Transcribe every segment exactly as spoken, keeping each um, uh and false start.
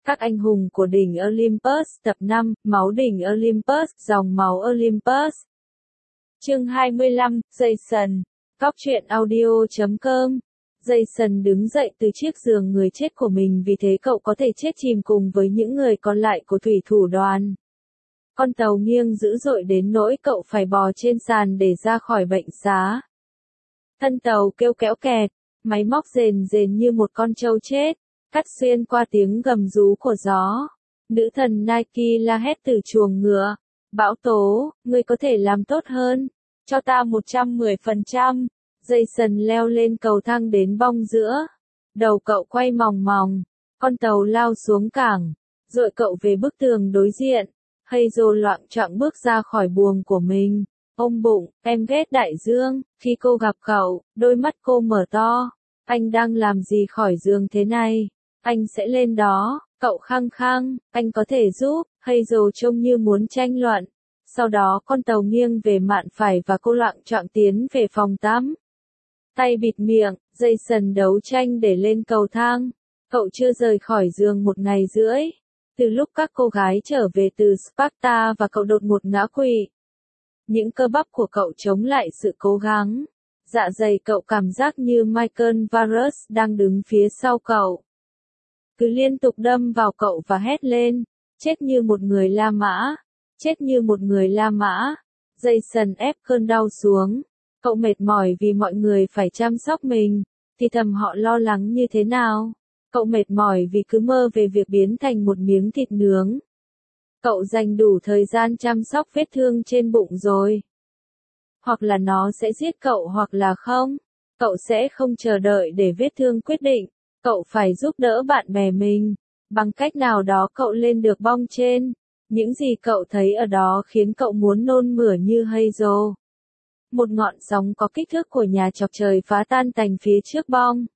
Các anh hùng của đỉnh Olympus tập năm, máu đỉnh Olympus, dòng máu Olympus. Chương hai mươi lăm, Jason. Cóc truyện audio chấm com. Jason đứng dậy từ chiếc giường người chết của mình vì thế cậu có thể chết chìm cùng với những người còn lại của thủy thủ đoàn. Con tàu nghiêng dữ dội đến nỗi cậu phải bò trên sàn để ra khỏi bệnh xá. Thân tàu kêu kéo kẹt, máy móc rền rền như một con trâu chết, cắt xuyên qua tiếng gầm rú của gió. Nữ thần Nike la hét từ chuồng ngựa. Bão tố, ngươi có thể làm tốt hơn. Cho ta một trăm mười phần trăm. Jason leo lên cầu thang đến bong giữa. Đầu cậu quay mòng mòng. Con tàu lao xuống cảng. Dội cậu về bức tường đối diện. Hazel loạng choạng bước ra khỏi buồng của mình. Ôm bụng, em ghét đại dương. Khi cô gặp cậu, đôi mắt cô mở to. Anh đang làm gì khỏi giường thế này? Anh sẽ lên đó. Cậu khăng khăng, anh có thể giúp. Hazel trông như muốn tranh luận. Sau đó con tàu nghiêng về mạn phải và cô loạng choạng tiến về phòng tắm. Tay bịt miệng, Jason đấu tranh để lên cầu thang. Cậu chưa rời khỏi giường một ngày rưỡi. Từ lúc các cô gái trở về từ Sparta và cậu đột ngột ngã quỵ. Những cơ bắp của cậu chống lại sự cố gắng. Dạ dày cậu cảm giác như Michael Varus đang đứng phía sau cậu. Cứ liên tục đâm vào cậu và hét lên. Chết như một người La Mã. Chết như một người La Mã. Jason ép cơn đau xuống. Cậu mệt mỏi vì mọi người phải chăm sóc mình. Thì thầm họ lo lắng như thế nào. Cậu mệt mỏi vì cứ mơ về việc biến thành một miếng thịt nướng. Cậu dành đủ thời gian chăm sóc vết thương trên bụng rồi. Hoặc là nó sẽ giết cậu hoặc là không. Cậu sẽ không chờ đợi để vết thương quyết định. Cậu phải giúp đỡ bạn bè mình. Bằng cách nào đó cậu lên được bong trên. Những gì cậu thấy ở đó khiến cậu muốn nôn mửa như Hazel. Một ngọn sóng có kích thước của nhà chọc trời phá tan tành phía trước bong.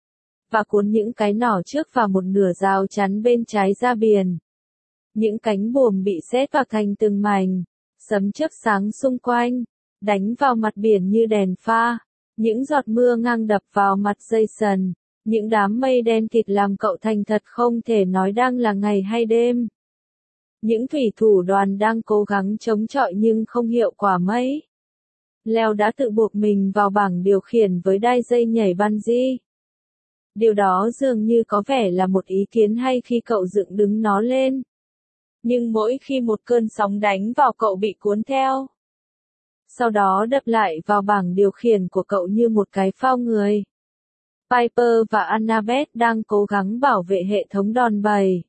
Và cuốn những cái nỏ trước vào một nửa rào chắn bên trái ra biển. Những cánh buồm bị xé toạc thành từng mảnh. Sấm chớp sáng xung quanh. Đánh vào mặt biển như đèn pha. Những giọt mưa ngang đập vào mặt Jason. Những đám mây đen kịt làm cậu thành thật không thể nói đang là ngày hay đêm. Những thủy thủ đoàn đang cố gắng chống chọi nhưng không hiệu quả mấy. Leo đã tự buộc mình vào bảng điều khiển với đai dây nhảy bungee. Điều đó dường như có vẻ là một ý kiến hay khi cậu dựng đứng nó lên. Nhưng mỗi khi một cơn sóng đánh vào cậu bị cuốn theo. Sau đó đập lại vào bảng điều khiển của cậu như một cái phao người. Piper và Annabeth đang cố gắng bảo vệ hệ thống đòn bẩy.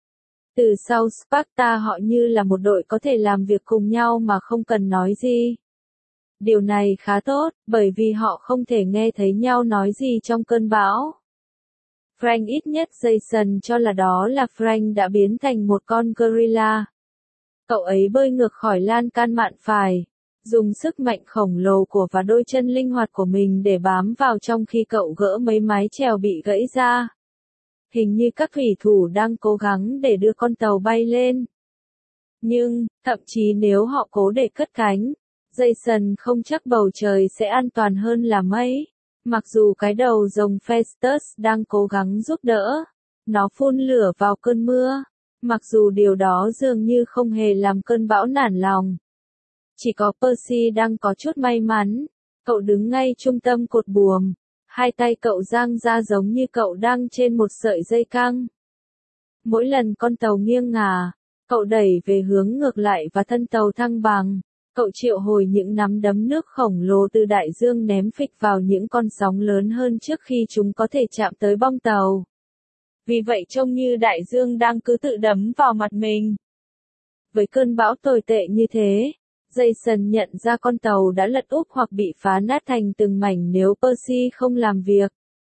Từ sau Sparta họ như là một đội có thể làm việc cùng nhau mà không cần nói gì. Điều này khá tốt, bởi vì họ không thể nghe thấy nhau nói gì trong cơn bão. Frank ít nhất Jason cho là đó là Frank đã biến thành một con gorilla. Cậu ấy bơi ngược khỏi lan can mạn phải, dùng sức mạnh khổng lồ của và đôi chân linh hoạt của mình để bám vào trong khi cậu gỡ mấy mái chèo bị gãy ra. Hình như các thủy thủ đang cố gắng để đưa con tàu bay lên. Nhưng, thậm chí nếu họ cố để cất cánh, Jason không chắc bầu trời sẽ an toàn hơn là mấy. Mặc dù cái đầu rồng Festus đang cố gắng giúp đỡ, nó phun lửa vào cơn mưa. Mặc dù điều đó dường như không hề làm cơn bão nản lòng. Chỉ có Percy đang có chút may mắn. Cậu đứng ngay trung tâm cột buồm. Hai tay cậu dang ra giống như cậu đang trên một sợi dây căng. Mỗi lần con tàu nghiêng ngả, cậu đẩy về hướng ngược lại và thân tàu thăng bằng. Cậu triệu hồi những nắm đấm nước khổng lồ từ đại dương ném phịch vào những con sóng lớn hơn trước khi chúng có thể chạm tới bong tàu. Vì vậy trông như đại dương đang cứ tự đấm vào mặt mình. Với cơn bão tồi tệ như thế, Jason nhận ra con tàu đã lật úp hoặc bị phá nát thành từng mảnh nếu Percy không làm việc.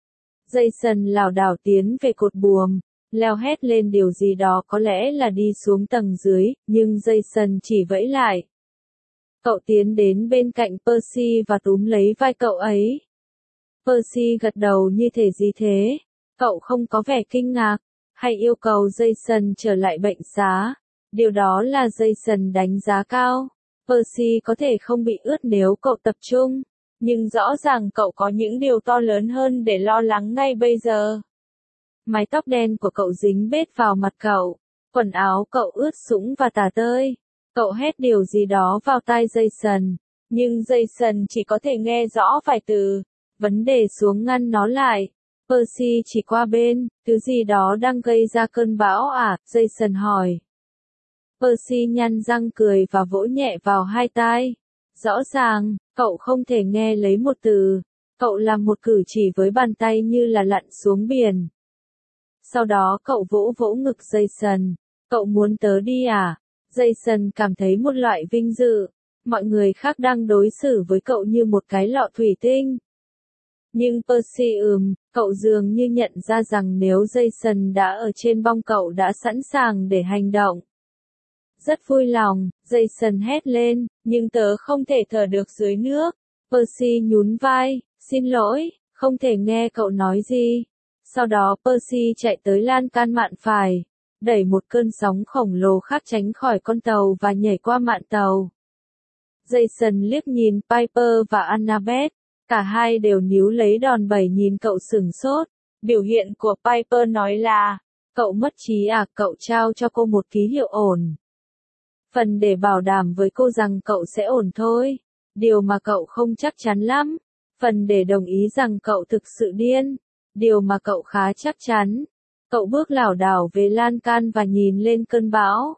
Jason lảo đảo tiến về cột buồm, leo hét lên điều gì đó có lẽ là đi xuống tầng dưới, nhưng Jason chỉ vẫy lại. Cậu tiến đến bên cạnh Percy và túm lấy vai cậu ấy. Percy gật đầu như thể gì thế. Cậu không có vẻ kinh ngạc, hay yêu cầu Jason trở lại bệnh xá. Điều đó là Jason đánh giá cao. Percy có thể không bị ướt nếu cậu tập trung, nhưng rõ ràng cậu có những điều to lớn hơn để lo lắng ngay bây giờ. Mái tóc đen của cậu dính bết vào mặt cậu. Quần áo cậu ướt sũng và tả tơi. Cậu hét điều gì đó vào tai Jason. Nhưng Jason chỉ có thể nghe rõ vài từ. Vấn đề xuống ngăn nó lại. Percy chỉ qua bên, thứ gì đó đang gây ra cơn bão à? Jason hỏi. Percy nhăn răng cười và vỗ nhẹ vào hai tai. Rõ ràng, cậu không thể nghe lấy một từ. Cậu làm một cử chỉ với bàn tay như là lặn xuống biển. Sau đó cậu vỗ vỗ ngực Jason. Cậu muốn tớ đi à? Jason cảm thấy một loại vinh dự. Mọi người khác đang đối xử với cậu như một cái lọ thủy tinh. Nhưng Percy ừm, cậu dường như nhận ra rằng nếu Jason đã ở trên bong cậu đã sẵn sàng để hành động. Rất vui lòng, Jason hét lên, nhưng tớ không thể thở được dưới nước. Percy nhún vai, xin lỗi, không thể nghe cậu nói gì. Sau đó Percy chạy tới lan can mạn phải, đẩy một cơn sóng khổng lồ khác tránh khỏi con tàu và nhảy qua mạn tàu. Jason liếc nhìn Piper và Annabeth, cả hai đều níu lấy đòn bẩy nhìn cậu sửng sốt. Biểu hiện của Piper nói là, cậu mất trí à? Cậu trao cho cô một ký hiệu ổn. Phần để bảo đảm với cô rằng cậu sẽ ổn thôi. Điều mà cậu không chắc chắn lắm. Phần để đồng ý rằng cậu thực sự điên. Điều mà cậu khá chắc chắn. Cậu bước lảo đảo về lan can và nhìn lên cơn bão.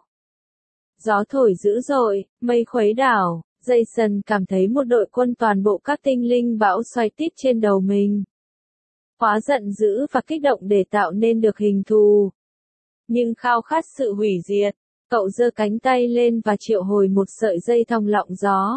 Gió thổi dữ dội, mây khuấy đảo. Jason cảm thấy một đội quân toàn bộ các tinh linh bão xoay tít trên đầu mình. Quá giận dữ và kích động để tạo nên được hình thù. Nhưng khao khát sự hủy diệt. Cậu giơ cánh tay lên và triệu hồi một sợi dây thòng lọng gió.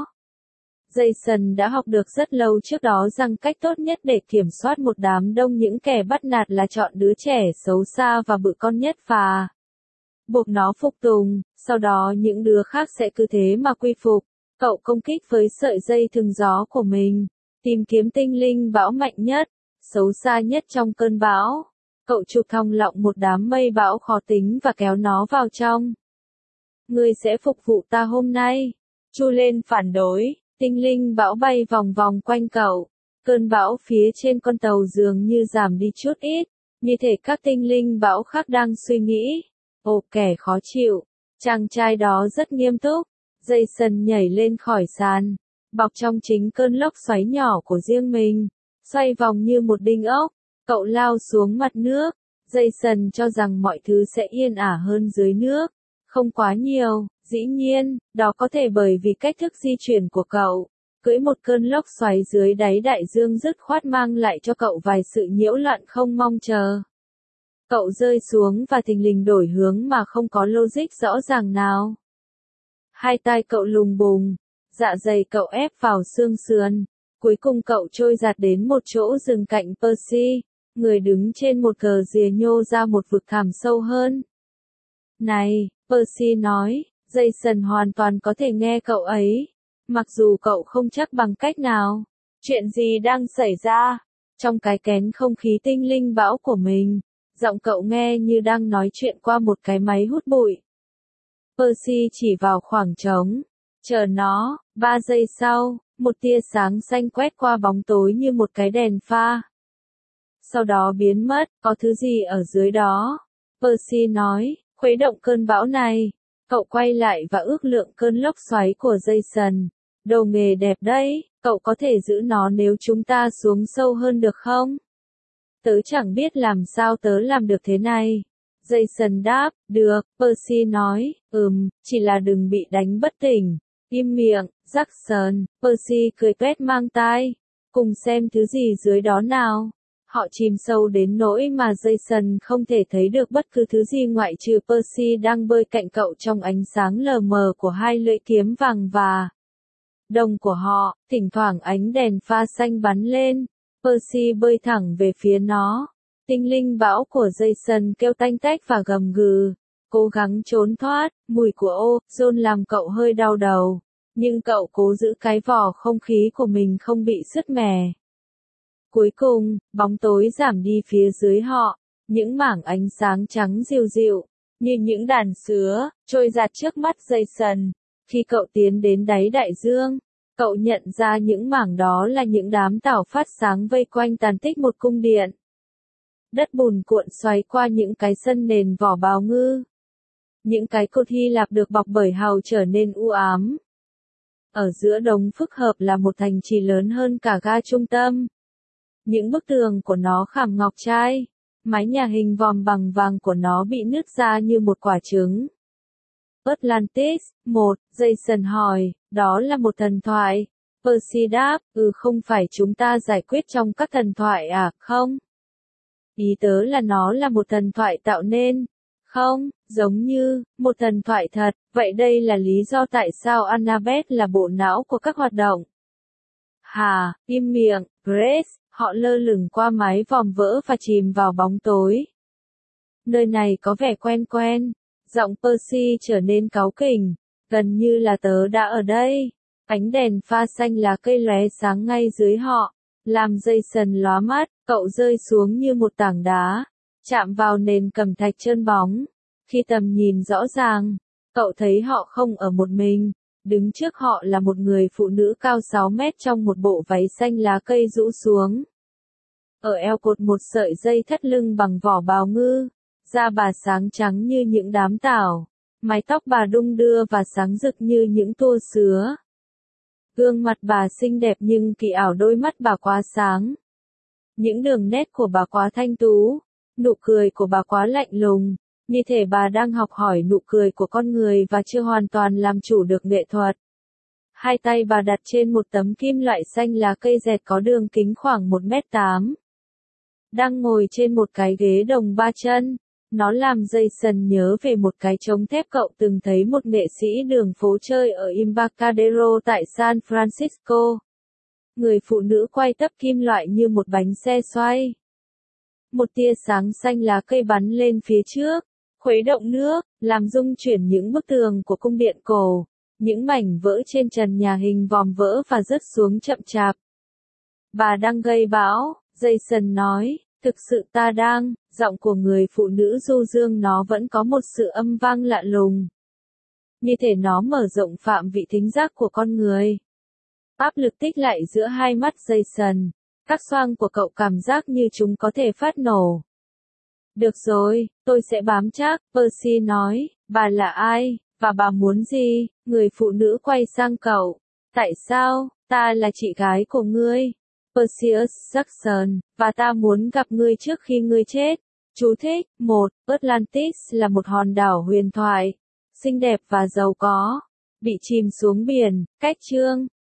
Jason đã học được rất lâu trước đó rằng cách tốt nhất để kiểm soát một đám đông những kẻ bắt nạt là chọn đứa trẻ xấu xa và bự con nhất và buộc nó phục tùng, sau đó những đứa khác sẽ cứ thế mà quy phục. Cậu công kích với sợi dây thừng gió của mình, tìm kiếm tinh linh bão mạnh nhất, xấu xa nhất trong cơn bão. Cậu chụp thòng lọng một đám mây bão khó tính và kéo nó vào trong. Ngươi sẽ phục vụ ta hôm nay. Chu lên phản đối, tinh linh bão bay vòng vòng quanh cậu. Cơn bão phía trên con tàu dường như giảm đi chút ít, như thể các tinh linh bão khác đang suy nghĩ. Ồ, kẻ khó chịu. Chàng trai đó rất nghiêm túc. Jason nhảy lên khỏi sàn, bọc trong chính cơn lốc xoáy nhỏ của riêng mình, xoay vòng như một đinh ốc. Cậu lao xuống mặt nước. Jason cho rằng mọi thứ sẽ yên ả hơn dưới nước. Không quá nhiều, dĩ nhiên, đó có thể bởi vì cách thức di chuyển của cậu. Cưỡi một cơn lốc xoáy dưới đáy đại dương dứt khoát mang lại cho cậu vài sự nhiễu loạn không mong chờ. Cậu rơi xuống và thình lình đổi hướng mà không có logic rõ ràng nào. Hai tai cậu lùng bùng, dạ dày cậu ép vào xương sườn. Cuối cùng cậu trôi giạt đến một chỗ rừng cạnh Percy, người đứng trên một cờ rìa nhô ra một vực thẳm sâu hơn. Này, Percy nói, Jason hoàn toàn có thể nghe cậu ấy, mặc dù cậu không chắc bằng cách nào. Chuyện gì đang xảy ra? Trong cái kén không khí tinh linh bão của mình, giọng cậu nghe như đang nói chuyện qua một cái máy hút bụi. Percy chỉ vào khoảng trống. Chờ nó, ba giây sau, một tia sáng xanh quét qua bóng tối như một cái đèn pha. Sau đó biến mất, có thứ gì ở dưới đó. Percy nói, khuấy động cơn bão này. Cậu quay lại và ước lượng cơn lốc xoáy của Jason. Đồ nghề đẹp đấy, cậu có thể giữ nó nếu chúng ta xuống sâu hơn được không? Tớ chẳng biết làm sao tớ làm được thế này. Jason đáp, được, Percy nói, ừm, chỉ là đừng bị đánh bất tỉnh. Im miệng, Jackson, Percy cười tuét mang tai. Cùng xem thứ gì dưới đó nào. Họ chìm sâu đến nỗi mà Jason không thể thấy được bất cứ thứ gì ngoại trừ Percy đang bơi cạnh cậu trong ánh sáng lờ mờ của hai lưỡi kiếm vàng và đồng của họ. Thỉnh thoảng ánh đèn pha xanh bắn lên. Percy bơi thẳng về phía nó. Tinh linh bão của Jason kêu tanh tách và gầm gừ, cố gắng trốn thoát. Mùi của ozone làm cậu hơi đau đầu, nhưng cậu cố giữ cái vỏ không khí của mình không bị sứt mẻ. Cuối cùng, bóng tối giảm đi phía dưới họ, những mảng ánh sáng trắng dịu dịu, như những đàn sứa, trôi giạt trước mắt Jason. Khi cậu tiến đến đáy đại dương, cậu nhận ra những mảng đó là những đám tảo phát sáng vây quanh tàn tích một cung điện. Đất bùn cuộn xoáy qua những cái sân nền vỏ bào ngư. Những cái cột Hy Lạp được bọc bởi hào trở nên u ám. Ở giữa đống phức hợp là một thành trì lớn hơn cả ga trung tâm. Những bức tường của nó khảm ngọc trai. Mái nhà hình vòm bằng vàng của nó bị nứt ra như một quả trứng. Atlantis, một, Jason hỏi, đó là một thần thoại. Percy đáp, ừ không phải chúng ta giải quyết trong các thần thoại à, không? Ý tớ là nó là một thần thoại tạo nên. Không, giống như, một thần thoại thật, vậy đây là lý do tại sao Annabeth là bộ não của các hoạt động. Hà, im miệng, Grace, họ lơ lửng qua mái vòm vỡ và chìm vào bóng tối. Nơi này có vẻ quen quen, giọng Percy trở nên cáu kỉnh, gần như là tớ đã ở đây. Ánh đèn pha xanh lá cây lóe sáng ngay dưới họ, làm Jason lóa mắt, cậu rơi xuống như một tảng đá, chạm vào nền cẩm thạch trơn bóng. Khi tầm nhìn rõ ràng, cậu thấy họ không ở một mình, đứng trước họ là một người phụ nữ cao sáu mét trong một bộ váy xanh lá cây rũ xuống. Ở eo cột một sợi dây thắt lưng bằng vỏ bào ngư, da bà sáng trắng như những đám tảo, mái tóc bà đung đưa và sáng rực như những tua sứa. Gương mặt bà xinh đẹp nhưng kỳ ảo, đôi mắt bà quá sáng. Những đường nét của bà quá thanh tú, nụ cười của bà quá lạnh lùng, như thể bà đang học hỏi nụ cười của con người và chưa hoàn toàn làm chủ được nghệ thuật. Hai tay bà đặt trên một tấm kim loại xanh lá cây dẹt có đường kính khoảng một mét tám. Đang ngồi trên một cái ghế đồng ba chân. Nó làm Jason nhớ về một cái trống thép cậu từng thấy một nghệ sĩ đường phố chơi ở Embarcadero tại San Francisco. Người phụ nữ quay tấp kim loại như một bánh xe xoay. Một tia sáng xanh lá cây bắn lên phía trước, khuấy động nước, làm rung chuyển những bức tường của cung điện cổ. Những mảnh vỡ trên trần nhà hình vòm vỡ và rớt xuống chậm chạp. Bà đang gây bão, Jason nói. Thực sự ta đang, giọng của người phụ nữ du dương nó vẫn có một sự âm vang lạ lùng. Như thể nó mở rộng phạm vị thính giác của con người. Áp lực tích lại giữa hai mắt Jason. Các xoang của cậu cảm giác như chúng có thể phát nổ. Được rồi, tôi sẽ bám chắc, Percy nói, bà là ai, và bà muốn gì? Người phụ nữ quay sang cậu. Tại sao, ta là chị gái của ngươi? Perseus Jackson, và ta muốn gặp ngươi trước khi ngươi chết. Chú thích, một, Atlantis là một hòn đảo huyền thoại, xinh đẹp và giàu có, bị chìm xuống biển, cách chương.